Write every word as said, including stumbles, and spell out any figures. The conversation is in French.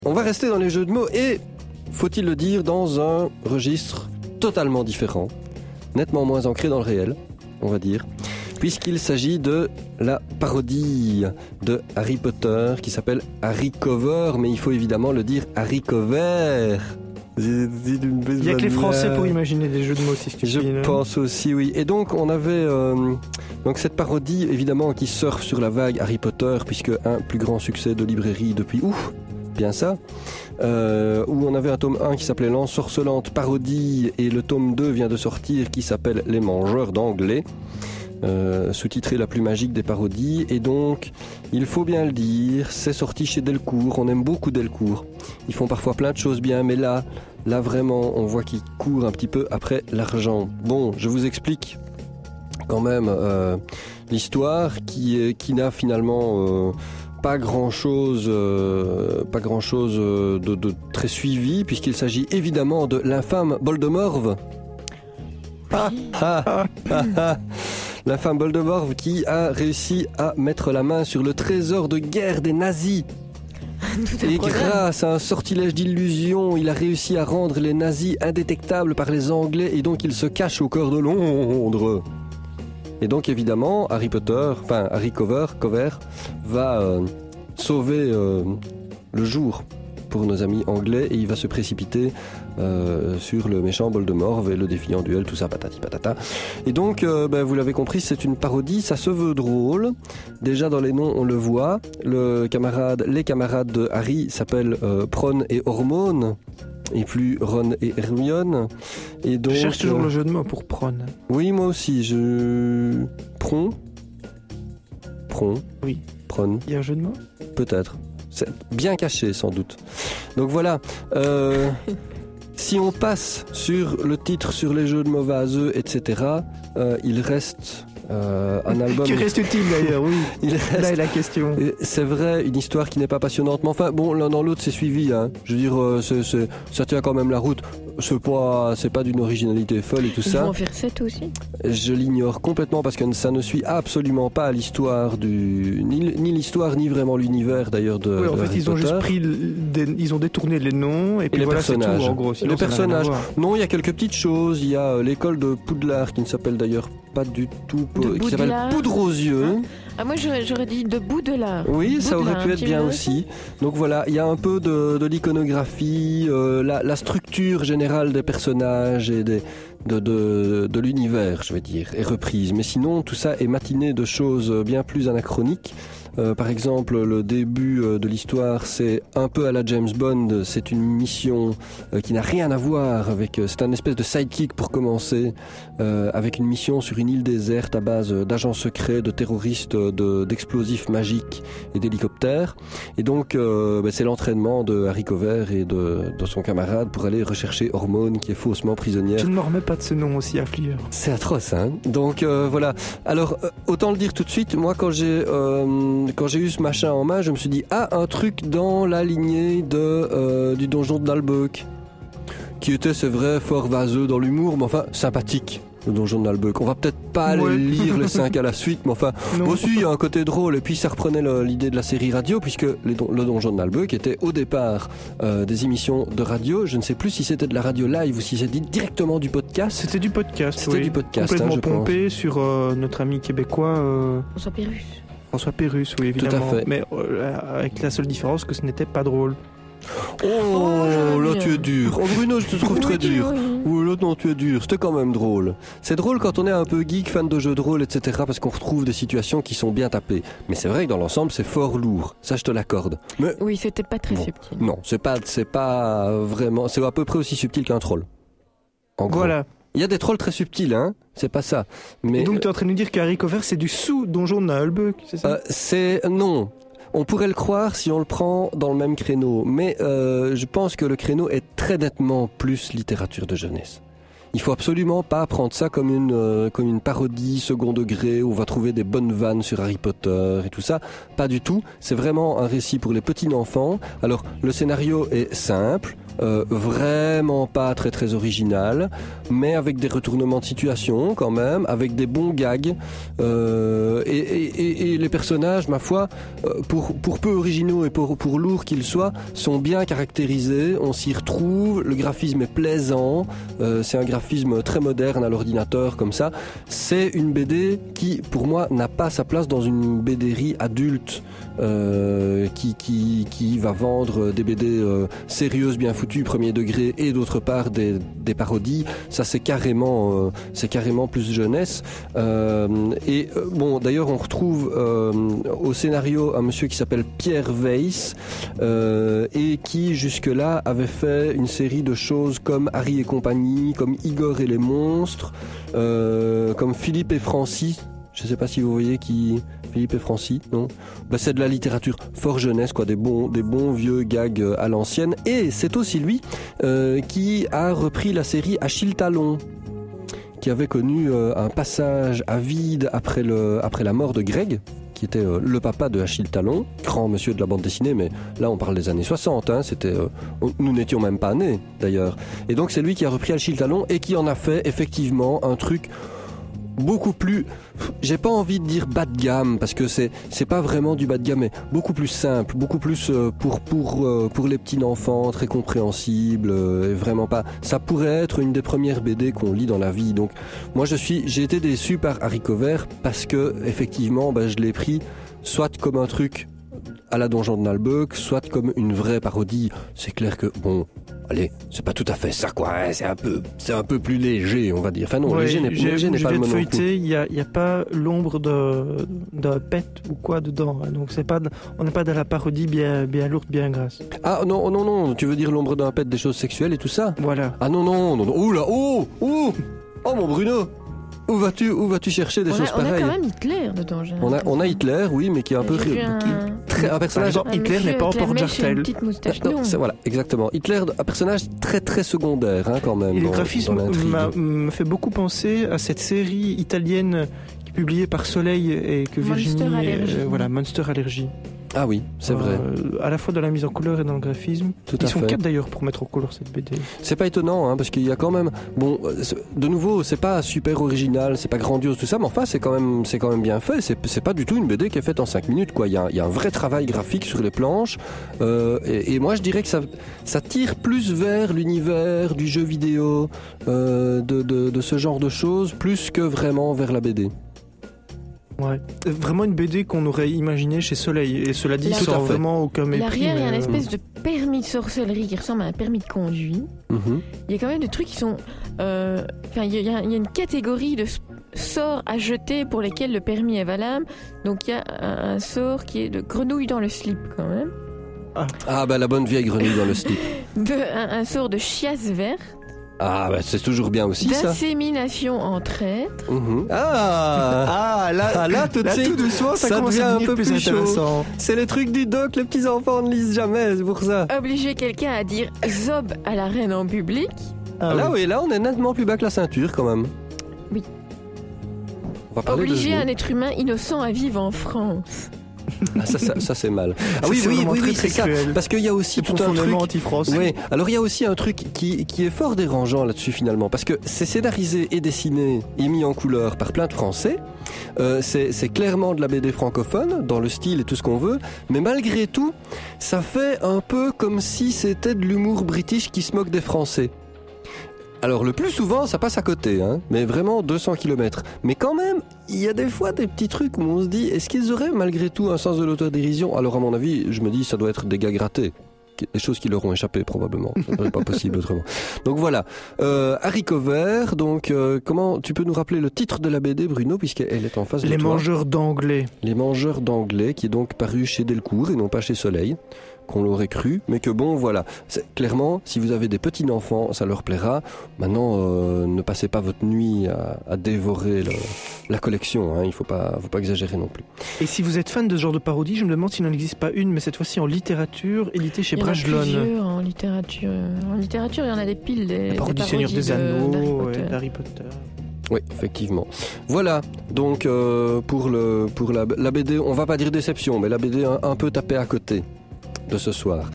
On va rester dans les jeux de mots et, faut-il le dire, dans un registre totalement différent, nettement moins ancré dans le réel, on va dire, puisqu'il s'agit de la parodie de Harry Potter qui s'appelle Harry Cover, mais il faut évidemment le dire Harry Cover. Il n'y a que les Français pour imaginer des jeux de mots si Je stupides. pense aussi, oui. Et donc, on avait euh, donc cette parodie, évidemment, qui surfe sur la vague Harry Potter, puisque un plus grand succès de librairie depuis ouf, bien ça, euh, où on avait un tome un qui s'appelait L'ensorcelante parodie, et le tome deux vient de sortir qui s'appelle Les mangeurs d'anglais. Euh, sous-titré La plus magique des parodies, et donc il faut bien le dire, c'est sorti chez Delcourt. On aime beaucoup Delcourt, ils font parfois plein de choses bien, mais là là vraiment on voit qu'ils courent un petit peu après l'argent. Bon, je vous explique quand même euh, l'histoire qui, est, qui n'a finalement euh, pas grand chose euh, pas grand chose de, de très suivi, puisqu'il s'agit évidemment de l'infâme Voldemort. Ah, ah, ah, ah. L'infâme Voldemort qui a réussi à mettre la main sur le trésor de guerre des nazis. Et grâce à un sortilège d'illusion, il a réussi à rendre les nazis indétectables par les Anglais, et donc il se cache au cœur de Londres. Et donc évidemment, Harry Potter, enfin Harry Cover, Cover va euh, sauver euh, le jour pour nos amis anglais, et il va se précipiter euh, sur le méchant Voldemort et le défier en duel, tout ça, patati patata. Et donc, euh, ben, vous l'avez compris, c'est une parodie, ça se veut drôle. Déjà dans les noms, on le voit. Le camarade, les camarades de Harry s'appellent euh, Ron et Hermione, et plus Ron et Hermione. Et donc, je cherche toujours euh, le jeu de mots pour Pron. Oui, moi aussi. Je Pron, Pron. Oui. Pron. Il y a un jeu de mots ? Peut-être. C'est bien caché sans doute. Donc voilà, euh, si on passe sur le titre, sur les jeux de mots vaseux, et cetera, euh, il reste euh, un album... Qui reste utile d'ailleurs, oui. Il reste, là est la question. C'est vrai, une histoire qui n'est pas passionnante, mais enfin, bon, l'un dans l'autre c'est suivi, hein. Je veux dire, c'est, c'est, ça tient quand même la route. C'est pas, c'est pas d'une originalité folle et tout Ils ça. vont en faire sept aussi ? Je l'ignore complètement parce que ça ne suit absolument pas l'histoire du... Ni, ni l'histoire, ni vraiment l'univers d'ailleurs de Oui, en de fait, Harry ils ont Potter. juste pris... Des, ils ont détourné les noms et puis les voilà, personnages. c'est tout en gros. Sinon, les ça n'a rien à personnages. voir. Non, il y a quelques petites choses. Il y a euh, l'école de Poudlard qui ne s'appelle d'ailleurs pas du tout... De qui s'appelle Boudelard. Poudre aux yeux. Hein Ah, moi j'aurais, j'aurais dit de Boudelard. Oui, ça aurait Boudelard, pu être tu bien veux aussi. Donc voilà, il y a un peu de, de l'iconographie, euh, la, la structure générale des personnages et des, de, de, de l'univers, je vais dire, est reprise. Mais sinon, tout ça est matiné de choses bien plus anachroniques. Euh, par exemple, le début euh, de l'histoire, c'est un peu à la James Bond. C'est une mission euh, qui n'a rien à voir avec... Euh, c'est un espèce de sidekick pour commencer, euh, avec une mission sur une île déserte à base d'agents secrets, de terroristes, de, d'explosifs magiques et d'hélicoptères. Et donc, euh, bah, c'est l'entraînement de Harry Cover et de, de son camarade pour aller rechercher Hermione, qui est faussement prisonnière. Je ne me remets pas de ce nom aussi afflieur. C'est atroce, hein. Donc euh, voilà. Alors euh, autant le dire tout de suite. Moi, quand j'ai euh, quand j'ai eu ce machin en main, je me suis dit ah, un truc dans la lignée de euh, du donjon de Nalbuck, qui était, c'est vrai, fort vaseux dans l'humour, mais enfin sympathique. Le donjon de Nalbuck. On va peut-être pas Ouais. aller lire les cinq à la suite, mais enfin, Non. aussi il y a un côté drôle. Et puis ça reprenait le- l'idée de la série radio, puisque les don- le donjon de Nalbuck était au départ euh, des émissions de radio. Je ne sais plus si c'était de la radio live ou si c'était directement du podcast. C'était du podcast, C'était oui. du podcast, Complètement hein, je pompé sur euh, notre ami québécois euh, François Pérus. François Pérus, oui, Tout à évidemment. fait. Mais euh, avec la seule différence que ce n'était pas drôle. Oh, j'aime là bien. tu es dur. Oh Bruno, je te trouve très dur. Ou l'autre, non, tu es dur. C'était quand même drôle. C'est drôle quand on est un peu geek, fan de jeux de rôle, et cetera, parce qu'on retrouve des situations qui sont bien tapées. Mais c'est vrai que dans l'ensemble, c'est fort lourd. Ça, je te l'accorde. Mais Oui, c'était pas très Bon. subtil. non, c'est pas, c'est pas vraiment... C'est à peu près aussi subtil qu'un troll. En gros. Voilà. Il y a des trolls très subtils, hein. C'est pas ça. Mais Et donc tu es en train de nous dire qu'Harry Cover c'est du sous-donjon de Nalbuck, c'est ça Euh, c'est... Non. On pourrait le croire si on le prend dans le même créneau. Mais euh, je pense que le créneau est très nettement plus littérature de jeunesse. Il faut absolument pas prendre ça comme une, euh, comme une parodie second degré où on va trouver des bonnes vannes sur Harry Potter et tout ça. Pas du tout. C'est vraiment un récit pour les petits enfants. Alors, le scénario est simple. euh, vraiment pas très très original, mais avec des retournements de situation quand même, avec des bons gags, euh, et, et, et les personnages, ma foi, pour, pour peu originaux et pour, pour lourds qu'ils soient, sont bien caractérisés, on s'y retrouve, le graphisme est plaisant, euh, c'est un graphisme très moderne à l'ordinateur comme ça. C'est une B D qui, pour moi, n'a pas sa place dans une BDerie adulte euh, qui, qui, qui va vendre des B D euh, sérieuses, bien foutues, premier degré, et d'autre part des, des parodies. Ça, c'est carrément, euh, c'est carrément plus jeunesse. Euh, et euh, bon, d'ailleurs, on retrouve euh, au scénario un monsieur qui s'appelle Pierre Weiss euh, et qui, jusque-là, avait fait une série de choses comme Harry et compagnie, comme Igor et les monstres, euh, comme Philippe et Francis. Je ne sais pas si vous voyez qui... Philippe et Francis, non ben, c'est de la littérature fort jeunesse, quoi, des bons, des bons vieux gags à l'ancienne. Et c'est aussi lui euh, qui a repris la série Achille Talon, qui avait connu euh, un passage à vide après, le, après la mort de Greg, qui était euh, le papa de Achille Talon, grand monsieur de la bande dessinée, mais là on parle des années soixante, hein, c'était, euh, on, nous n'étions même pas nés d'ailleurs. Et donc c'est lui qui a repris Achille Talon et qui en a fait effectivement un truc beaucoup plus, j'ai pas envie de dire bas de gamme parce que c'est c'est pas vraiment du bas de gamme, mais beaucoup plus simple, beaucoup plus euh, pour pour euh, pour les petits enfants, très compréhensible, euh, et vraiment pas. Ça pourrait être une des premières B D qu'on lit dans la vie. Donc moi je suis, j'ai été déçu par Haricots Verts parce que effectivement, ben, je l'ai pris soit comme un truc à la Donjon de Nalbuck, soit comme une vraie parodie. C'est clair que bon. Allez, c'est pas tout à fait ça, quoi. Hein, c'est un peu, c'est un peu plus léger, on va dire. Enfin non, ouais, léger n'est, léger n'est pas le mot. Je viens de feuilleter, il y a, il y a pas l'ombre de, de pet ou quoi dedans. Hein, donc c'est pas, on n'est pas dans la parodie bien, bien lourde, bien grasse. Ah non, non, non. Tu veux dire l'ombre d'un pet, des choses sexuelles et tout ça? Voilà. Ah non, non, non, non. Ouh là, oh, oh, oh mon Bruno. Où vas-tu, où vas-tu chercher des on choses a, pareilles? On a quand même Hitler dedans. On a, on a Hitler, oui, mais qui est un peu un... très un personnage. Exemple, Hitler n'est pas encore Jartel. Non, c'est voilà, exactement. Hitler, un personnage très très secondaire, hein, quand même. Et dans, le graphisme me fait beaucoup penser à cette série italienne qui est publiée par Soleil et que Virginie, Monster Allergy. Euh, voilà, Monster Allergy. Ah oui, c'est euh, vrai. À la fois dans la mise en couleur et dans le graphisme. Tout Ils à sont fait. quatre d'ailleurs pour mettre en couleur cette B D. C'est pas étonnant, hein, parce qu'il y a quand même, bon, de nouveau, c'est pas super original, c'est pas grandiose tout ça, mais enfin, c'est quand même, c'est quand même bien fait. C'est, c'est pas du tout une B D qui est faite en cinq minutes, quoi. Il y a, il y a un vrai travail graphique sur les planches, euh, et, et moi, je dirais que ça, ça tire plus vers l'univers du jeu vidéo, euh, de, de, de ce genre de choses, plus que vraiment vers la B D. Ouais. Vraiment une B D qu'on aurait imaginé chez Soleil. Et cela dit, sans vraiment aucun mépris. L'arrière, il y a une euh... espèce de permis de sorcellerie qui ressemble à un permis de conduite. Mm-hmm. Il y a quand même des trucs qui sont... Euh... Enfin, il y, a, il y a une catégorie de sorts à jeter pour lesquels le permis est valable. Donc il y a un, un sort qui est de grenouille dans le slip quand même. Ah, ah bah la bonne vieille grenouille dans le slip. De, un, un sort de chiasse verte. Ah, bah c'est toujours bien aussi, ça. D'insémination en traître. Mmh. Ah, ah, là, ah, là, tout de là, suite, tout doucement, ça, ça devient un peu plus, plus intéressant. Chaud. C'est les trucs du doc, les petits enfants ne lisent jamais, c'est pour ça. Obliger quelqu'un à dire zob à la reine en public. Ah, là, oui. oui, là, on est nettement plus bas que la ceinture, quand même. Oui. On va parler Obliger de un être humain innocent à vivre en France. Ah, ça, ça, ça c'est mal. Ah ça, oui, oui, oui, très, oui, très c'est cruel. ça. Parce qu'il y a aussi c'est tout un truc. Anti-France. Oui. Alors il y a aussi un truc qui, qui est fort dérangeant là-dessus finalement, parce que c'est scénarisé et dessiné et mis en couleur par plein de Français. Euh, c'est, c'est clairement de la B D francophone dans le style et tout ce qu'on veut, mais malgré tout, ça fait un peu comme si c'était de l'humour british qui se moque des Français. Alors le plus souvent ça passe à côté, hein, mais vraiment deux cents kilomètres. Mais quand même, il y a des fois des petits trucs où on se dit, est-ce qu'ils auraient malgré tout un sens de l'autodérision? Alors à mon avis, je me dis ça doit être des gars grattés. Des choses qui leur ont échappé probablement, ça n'est pas possible autrement. Donc voilà, euh, Haricots Verts, donc euh, comment tu peux nous rappeler le titre de la B D, Bruno, puisqu'elle est en face de Les toi. Les Mangeurs d'Anglais. Les Mangeurs d'Anglais, qui est donc paru chez Delcourt et non pas chez Soleil, qu'on l'aurait cru, mais que bon voilà, c'est, clairement si vous avez des petits enfants ça leur plaira. Maintenant euh, ne passez pas votre nuit à, à dévorer le, la collection, hein. Il faut pas, faut pas exagérer non plus. Et si vous êtes fan de ce genre de parodie, je me demande s'il n'en existe pas une, mais cette fois-ci en littérature, éditée chez Brajlon. Il y en a plusieurs en littérature. En littérature il y en a des piles, des, la parodie des Seigneur parodies des de, Anneaux d'Harry Potter. et d'Harry Potter. Oui, effectivement. Voilà, donc euh, pour, le, pour la, la B D, on va pas dire déception, mais la B D un, un peu tapée à côté de ce soir.